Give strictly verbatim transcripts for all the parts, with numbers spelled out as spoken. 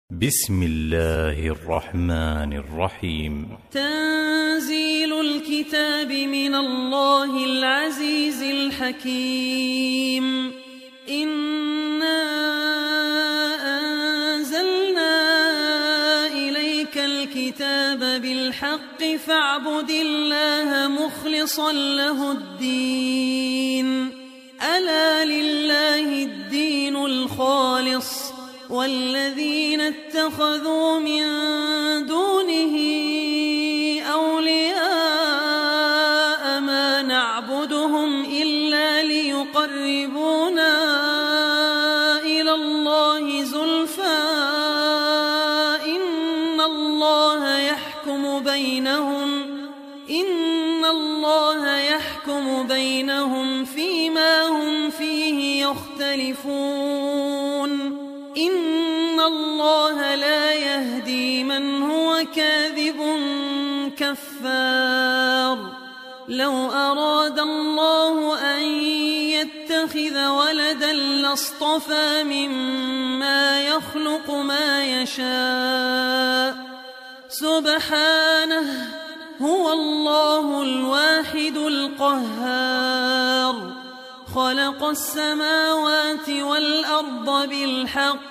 بسم الله الرحمن الرحيم. تنزيل الكتاب من الله العزيز الحكيم. إنا أنزلنا إليك الكتاب بالحق فاعبد الله مخلصا له الدين. ألا لله الدين الخالص والذين اتخذوا من دونه أولياء ما نعبدهم إلا ليقربونا إلى الله زلفى إن الله يحكم بينهم إن الله يحكم بينهم فيما هم فيه يختلفون. إن الله لا يهدي من هو كاذب كفار. لو أراد الله أن يتخذ ولدا لاصطفى مما يخلق ما يشاء سبحانه هو الله الواحد القهار. خلق السماوات والأرض بالحق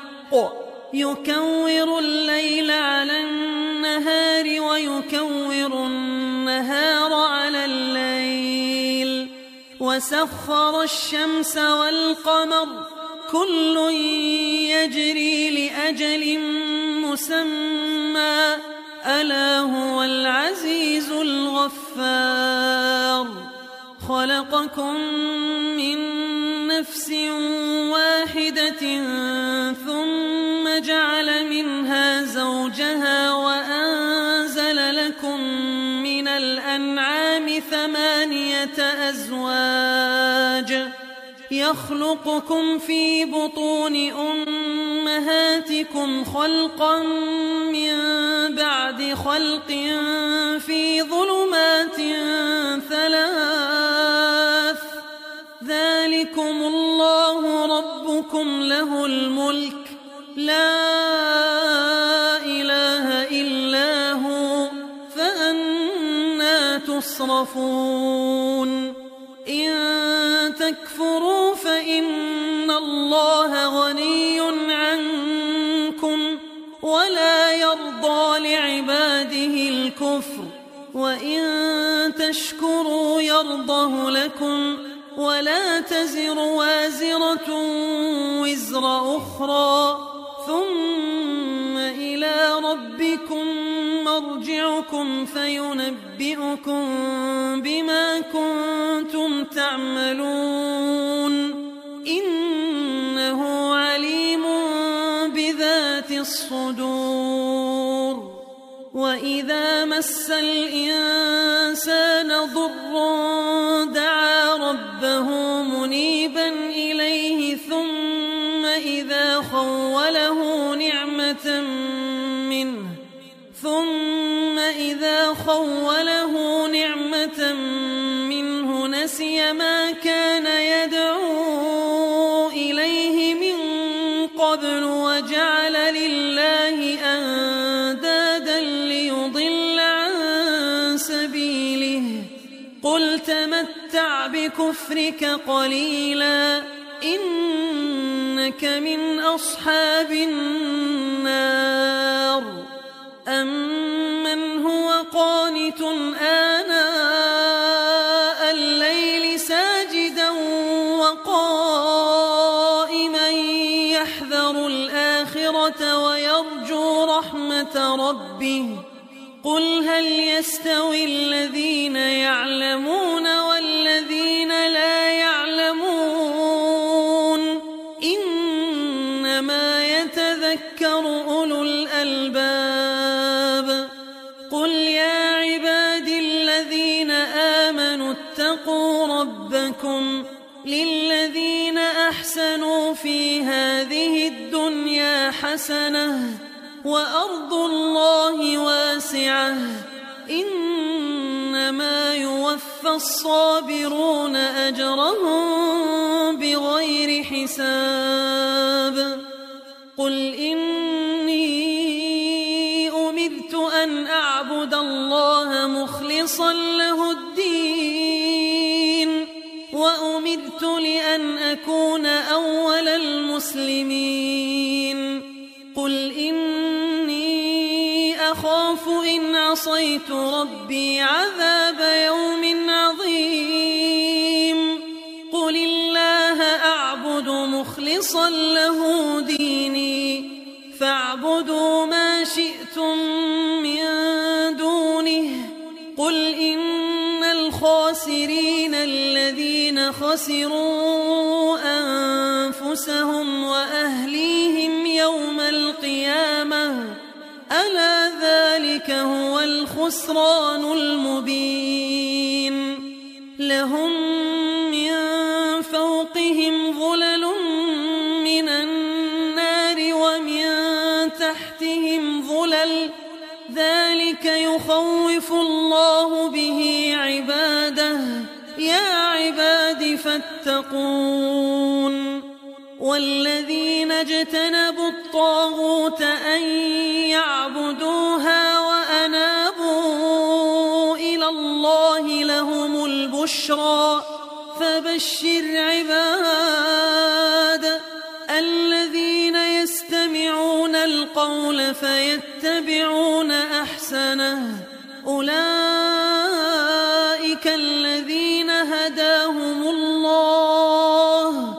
يكور الليل على النهار ويكور النهار على الليل وسخر الشمس والقمر كل يجري لأجل مسمى ألا هو العزيز الغفار. خلقكم من نفس واحدة ثم جعل منها زوجها وأنزل لكم من الأنعام ثمانية أزواج يخلقكم في بطون أمهاتكم خلقا من بعد خلق في ظلمات ثلاث ذلكم الله ربكم له الملك لا إله إلا هو فأنى تصرفون. إن تكفروا فإن الله غني عنكم ولا يرضى لعباده الكفر وإن تشكروا يرضه لكم ولا تزر وازرة وزر أخرى ثم إلى ربكم مرجعكم فينبئكم بما كنتم تعملون. إنه عليم بذات الصدور. وإذا مس الإنسان ضر دعا ربه منيبا إليه ثم إذا خوله نعمة منه ثم إذا خوله نعمة منه نسي ما كان يدعو إليه من قبل وجعل لله أندادا ليضل عن سبيله. قل تمتع بكفرك قليلا إنك من أصحاب النار. أمن هو قانت آناء الليل ساجدا وقائما يحذر الآخرة ويرجو رحمة ربه. قل هل يستوي الذين يعلمون والذين لا يعلمون إنما يتذكر أولو الألباب. قل يا عبادي الذين آمنوا اتقوا ربكم للذين أحسنوا في هذه الدنيا حسنة وأرض الله واسعة إنما يوفى الصابرون أجرهم بغير حساب. قل إني مخلصا له الدين وأمرت لأن أكون أول المسلمين قل إني أخاف إن عصيت ربي عذاب يوم عظيم قل الله أعبد مخلصا له ديني فاعبدوا ما شئتم من دونه قل إن الخاسرين الذين خسروا أنفسهم وأهليهم يوم القيامة ألا ذلك هو الخسران المبين لهم من فوقهم ظلل من النار ومن تحتهم ظلل ذلك يخوف الله به عباده يا عباد فاتقون والذين اجتنبوا الطاغوت أن يعبدوها وأنابوا إلى الله لهم البشرى فبشر عباد الذين يستمعون القول فيتبعون أحسنه أولئك الذين هداهم الله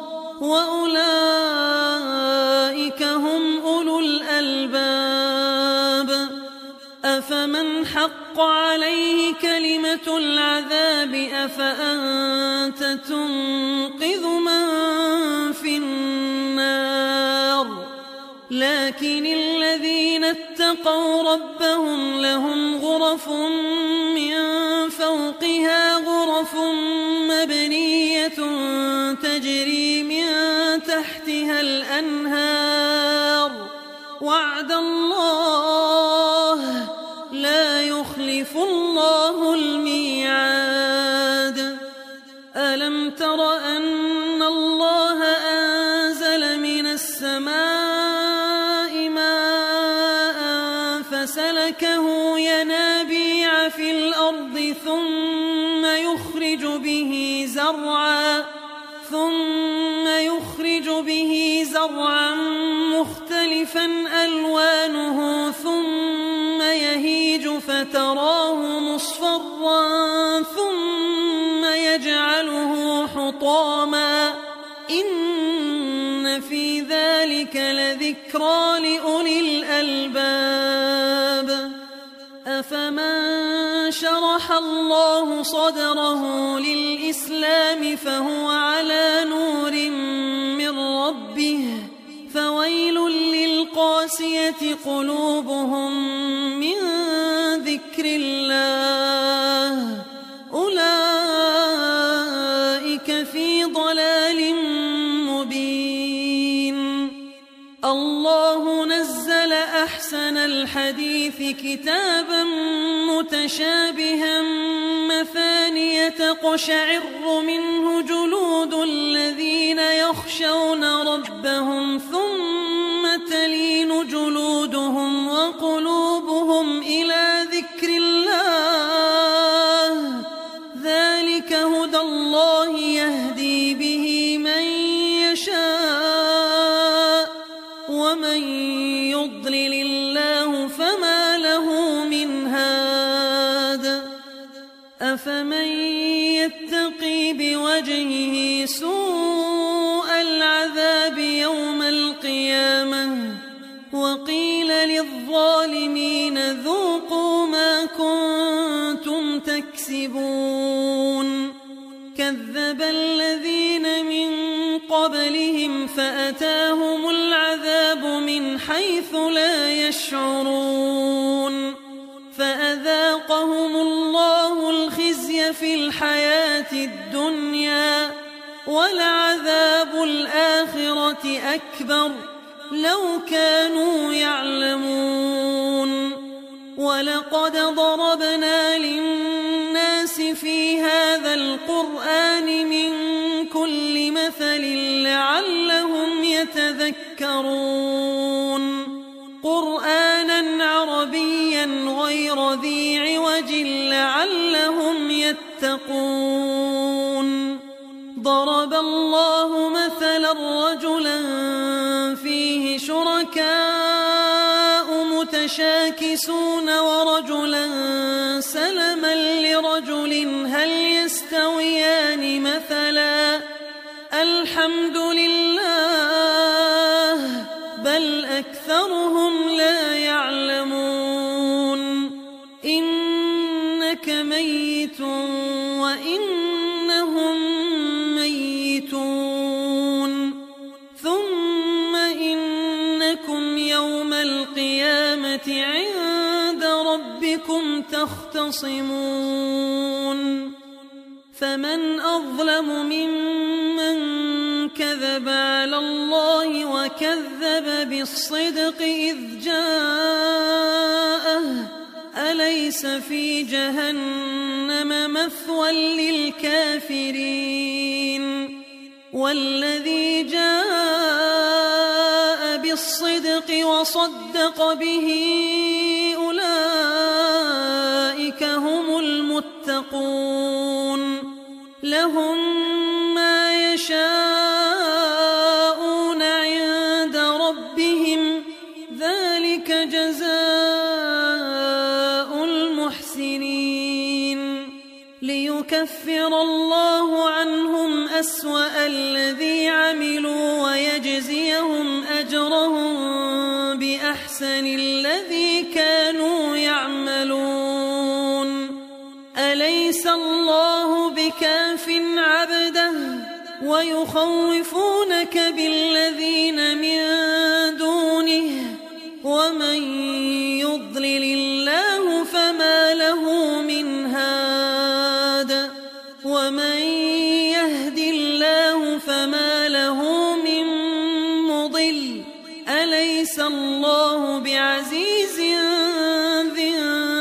وأولئك هم أولو الألباب أفمن حق عليه كلمة العذاب أفأنت تنقذ من في النار لكن الذين اتقوا ربهم لهم غرف من فوقها غرف مبنية تجري من تحتها الأنهار وعد الله لا يخلف الله الميعاد ألم تر أن الله أنزل من السماء ماء فسلكه ينابيع في الأرض ثم يخرج به زرعا ثم يخرج به زرعا مختلفا ألوانه ثم يهيج فتراه مصفرا ثم يجعله حطاما إن في ذلك لذكرى لأولي الألباب أفمن شرح الله صدره للإسلام فهو على نور من ربه فويل للقاسية قلوبهم من ذكر الله أولئك في ضلال مبين الله نزل أحسن الحديث كتابا متشابها مثانية تقشعر منه جلود الذين يخشون ربهم ثم تلين جلودهم وقلوبهم إلى ذكر الله ذلك هدى الله يهدي به من يشاء ومن يضلل الله فما له من هاد أفمن يتقي بوجهه سوء العذاب يوم القيامة وقيل للظالمين ذوقوا ما كنتم تكسبون كذب الذين من قبلهم فأتاهم العذاب من حيث لا يشعرون فأذاقهم الله الخزي في الحياة الدنيا ولعذاب الآخرة أكبر لو كانوا يعلمون ولقد ضربنا للناس في هذا القرآن من كل مثل لعلهم يتذكرون قرآنا عربيا غير ذي عوج لعلهم رجلا فيه شركاء متشاكسون ورجلا سلما لرجل هل يستويان مثلا الحمد لله بل أكثرهم لا يعلمون إنك ميت وإنهم ميتون ثم إنكم يوم القيامة عند ربكم تختصمون فمن أظلم ممن كذب على الله وكذب بالصدق إذ جاءه أليس في جهنم مثوى للكافرين والذي جاء بالصدق وصدق به أولئك هم المتقون لهم ما يشاءون عند ربهم ذلك جزاء المحسنين ليكفر الله عنهم أسوأ الذي عملوا ويجزيهم أجرهم بأحسن الذي كانوا يعملون أليس الله بكاف عبده ويخوفونك بالذين من دونه ومن يضلل الله فما له من هاد ومن يهد الله فما له من مضل أليس الله بعزيز ذي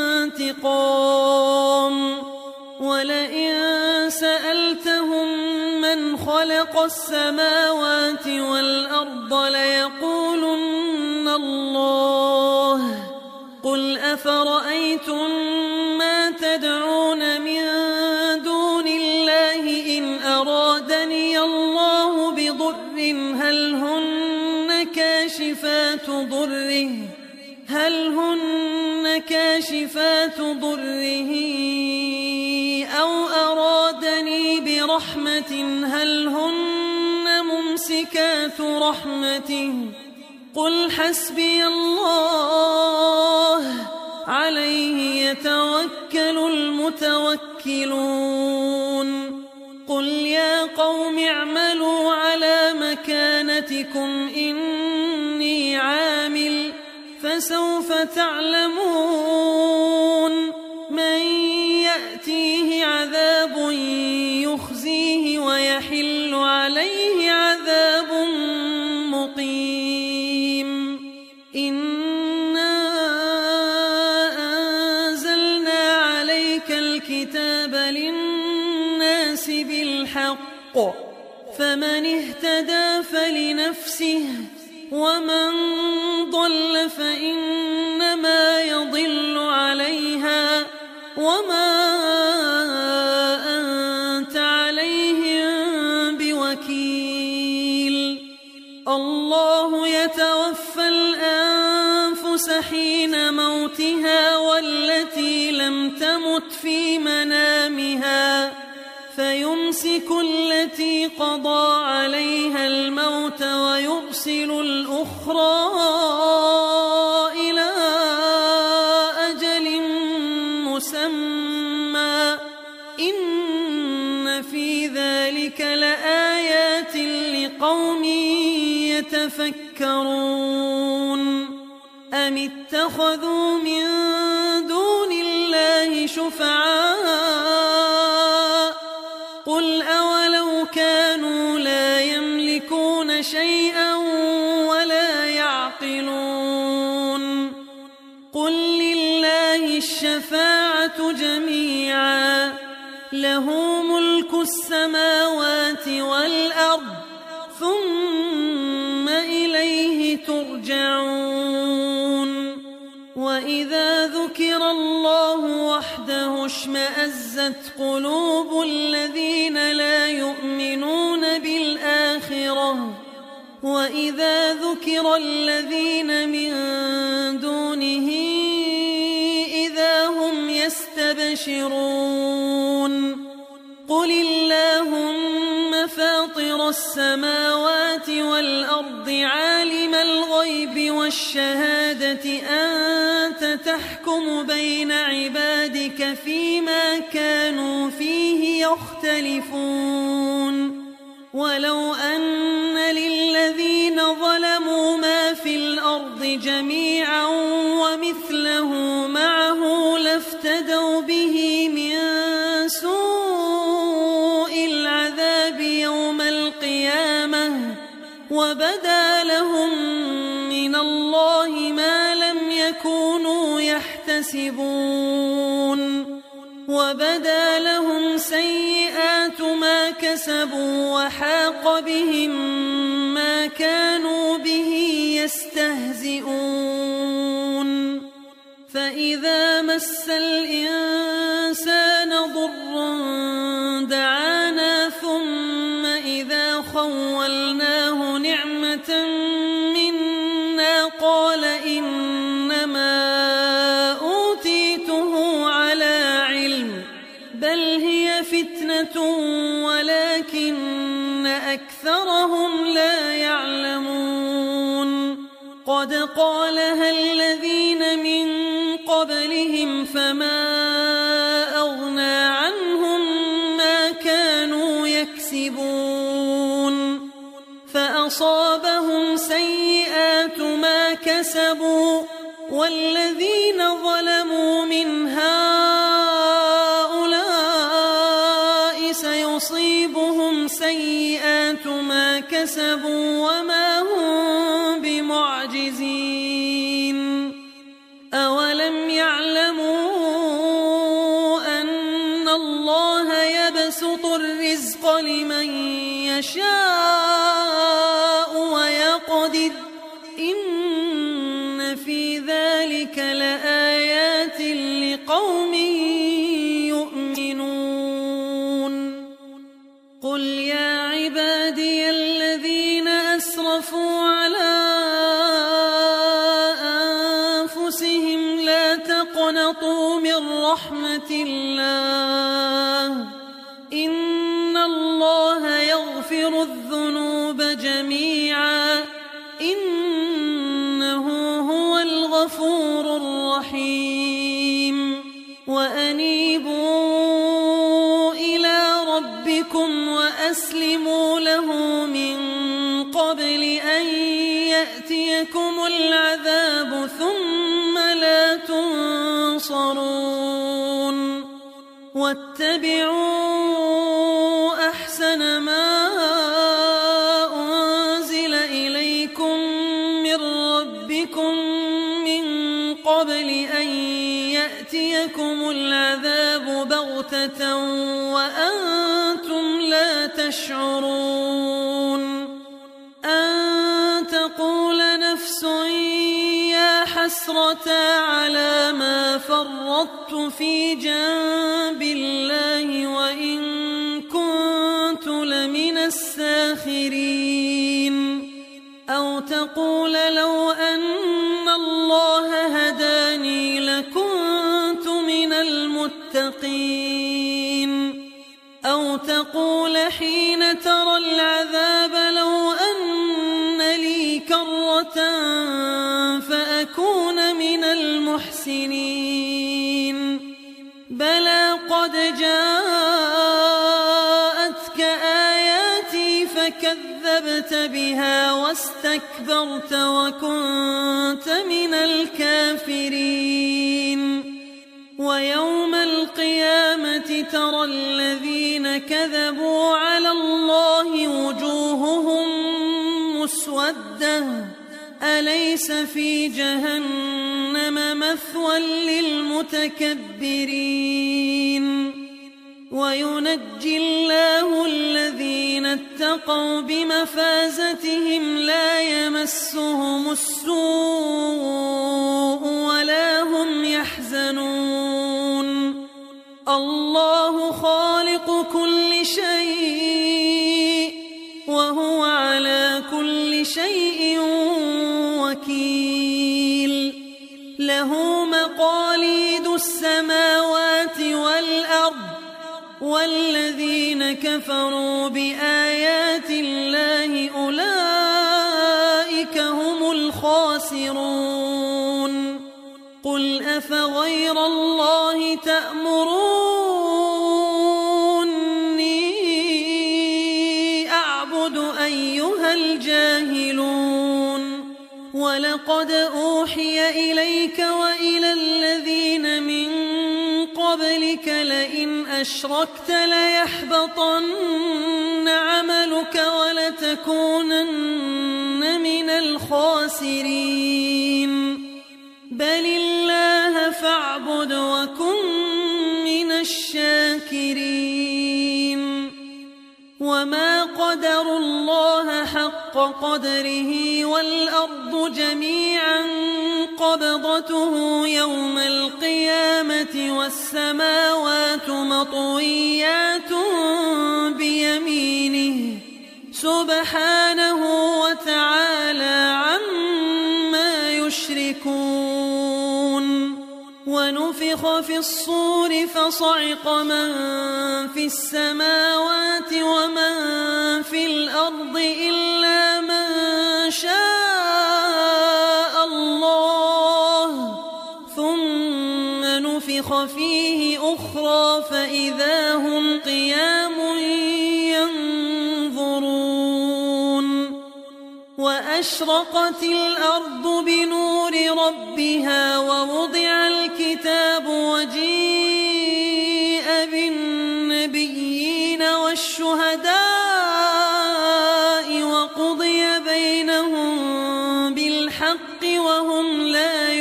انتقام ولئن سألتهم من خلق السماوات والأرض ليقولن الله قل أفرأيتم ما تدعون من دون الله إن أرادني الله بضر هل هن كاشفات ضره هل هن كاشفات ضره أو أرادني برحمة هل هن ممسكات رحمته قل حسبي الله عليه يتوكل المتوكلون قل يا قوم اعملوا على مكانتكم إني عامل فسوف تعلمون من يأتيه عذاب يخزيه ويحل عليه عذاب مقيم إنا أنزلنا عليك الكتاب للناس بالحق فمن اهتدى فلنفسه ومن ضل فإنما يضل عليها وما أنت عليهم بوكيل الله يتوفى الأنفس حين موتها والتي لم تمت في منامها فيمسك التي قضى عليها الموت ويرسل الأخرى إلى أجل مسمى إن في ذلك لآيات لقوم يتفكرون أم اتخذوا من دون الله شفعاء قل أولو كانوا لا يملكون شيئا ولا يعقلون قل لله الشفاعة جميعا له ملك السماوات والأرض ثم إليه ترجعون وإذا ذكر الله وحده اشمأزت قلوب الذين لا يؤمنون بالآخرة وإذا ذكر الذين من دونه إذا هم يستبشرون قل اللهم فاطر السماوات والأرض عالم الغيب والشهادة أنت تحكم بين عبادك فيما كانوا فيه يختلفون ولو أن للذين ظلموا ما في الأرض جميعا ومثله معه لافتدوا به من سوء العذاب يوم القيامة وبدا لهم من الله ما لم يكونوا يحتسبون وبدا لهم سيئات ما كسبوا وحاق بهم ما كانوا به يستهزئون فإذا مس الإنسان ضر دعانا ثم إذا خولناه نعمة منا قال إنما أوتيته على علم بل هي فتنة ولكن أكثرهم لا يعلمون قد قالها الذين من قبلهم فما أغنى عنهم ما كانوا يكسبون فأصابهم سيئات ما كسبوا والذين ظلموا من هؤلاء سيصيبهم سيئات ما كسبوا وما هم بمعجزين أولم يعلموا أن الله يبسط الرزق لمن يشاء ويقدر إن في ذلك لآيات لقوم يؤمنون قل يا عبادي الذين أسرفوا على أنفسهم لا تقنطوا من رحمة الله إن الله يغفر الذنوب جميعا إنه هو الغفور الرحيم وأنيبوا إلى ربكم وأسلموا له من قبل أن يأتيكم العذاب ثم لا تنصرون واتبعوا أحسن ما أنزل إليكم من ربكم من قبل أن يأتيكم العذاب بغتة وأنتم لا تشعرون أن تقول نفس يا حسرة على ما فرطت في جنب الله وإن كنت لمن الساخرين أو تقول لو أن الله هداني لكنت من المتقين أو تقول حين ترى العذاب لو أن لي كرة فأكون من المحسنين بلى قد جاءتك آياتي فكذبت بها واستكبرت وكنت من الكافرين ويوم القيامة ترى الذين كذبوا على الله وجوههم مسودة أليس في جهنم مثوى للمتكبرين وينجي الله الذين اتقوا بمفازتهم لا يمسهم السوء ولا هم يحزنون الله خالق كل شيء وهو على كل شيء له مقاليد السماوات والأرض والذين كفروا بآيات الله أولئك هم الخاسرون قل أفغير الله تأمروني أعبد أيها الجاهلون ولقد أوحي إليك وإلى الذين من قبلك لئن أشركت ليحبطن عملك ولتكونن من الخاسرين بل الله فاعبد وكن من الشاكرين وما قدروا الله حق قدره والأرض جميعا قبضته يوم القيامة والسماوات مطويات بيمينه سبحانه وتعالى عما يشركون ونفخ في الصور فصعق من في السماوات ومن في الأرض إلا من شاء الله ثم نفخ فيه أخرى فإذا هم قيام ينظرون وأشرقت الأرض بنور ربها ووضع الكتاب وجيء بالنبيين والشهداء وقضي بينهم بالحق وهم لا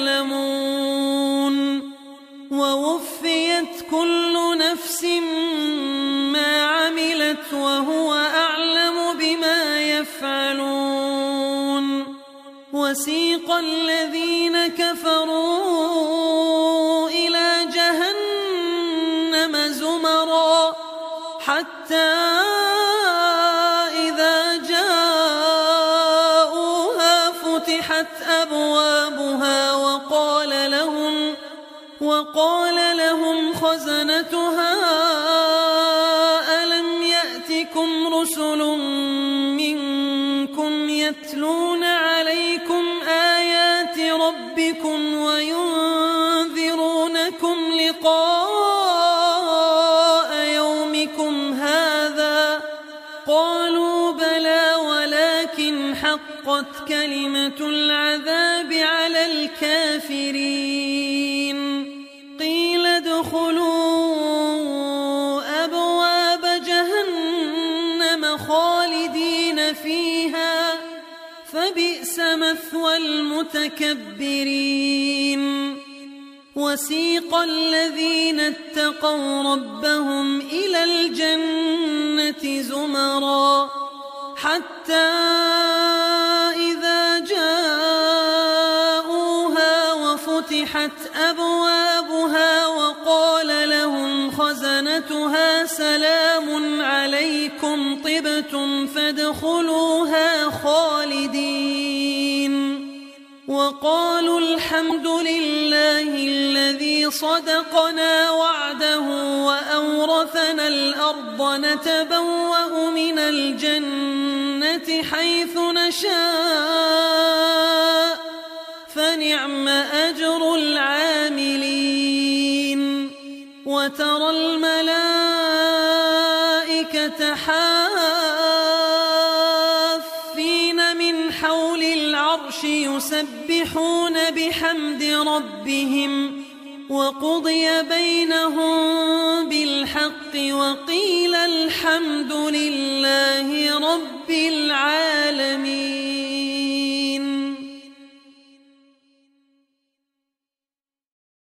يظلمون ووفيت كل نفس ما عملت وهو أعلم بما يفعلون وسيق الذين كفروا إلى جهنم زمرا حتى إذا جاءوها فتحت أبوابها وقال لهم وقال لهم خزنتها ألم يأتكم رسل منكم يتلون عليكم آيات ربكم وينذرونكم لقاء يومكم هذا قالوا بلى ولكن حقت كلمة العذاب على الكافرين قيل ادخلوا أبواب جهنم خالدين فيها فبئس مثوى المتكبرين وسيق الذين اتقوا ربهم إلى الجنة زمرا حتى إذا جاءوها وفتحت أبوابها وقال لهم خزنتها سلام عليكم طبتم فادخلوها خالدين وقالوا الحمد لله الذي صدقنا وعده وأورثنا الأرض نتبوأ من الجنة حيث نشاء فنعم أجر العاملين وترى الملائكة حافين من حول العرش يسبحون بحمد ربهم وقضي بينهم بالحق وقيل الحمد لله رب العالمين.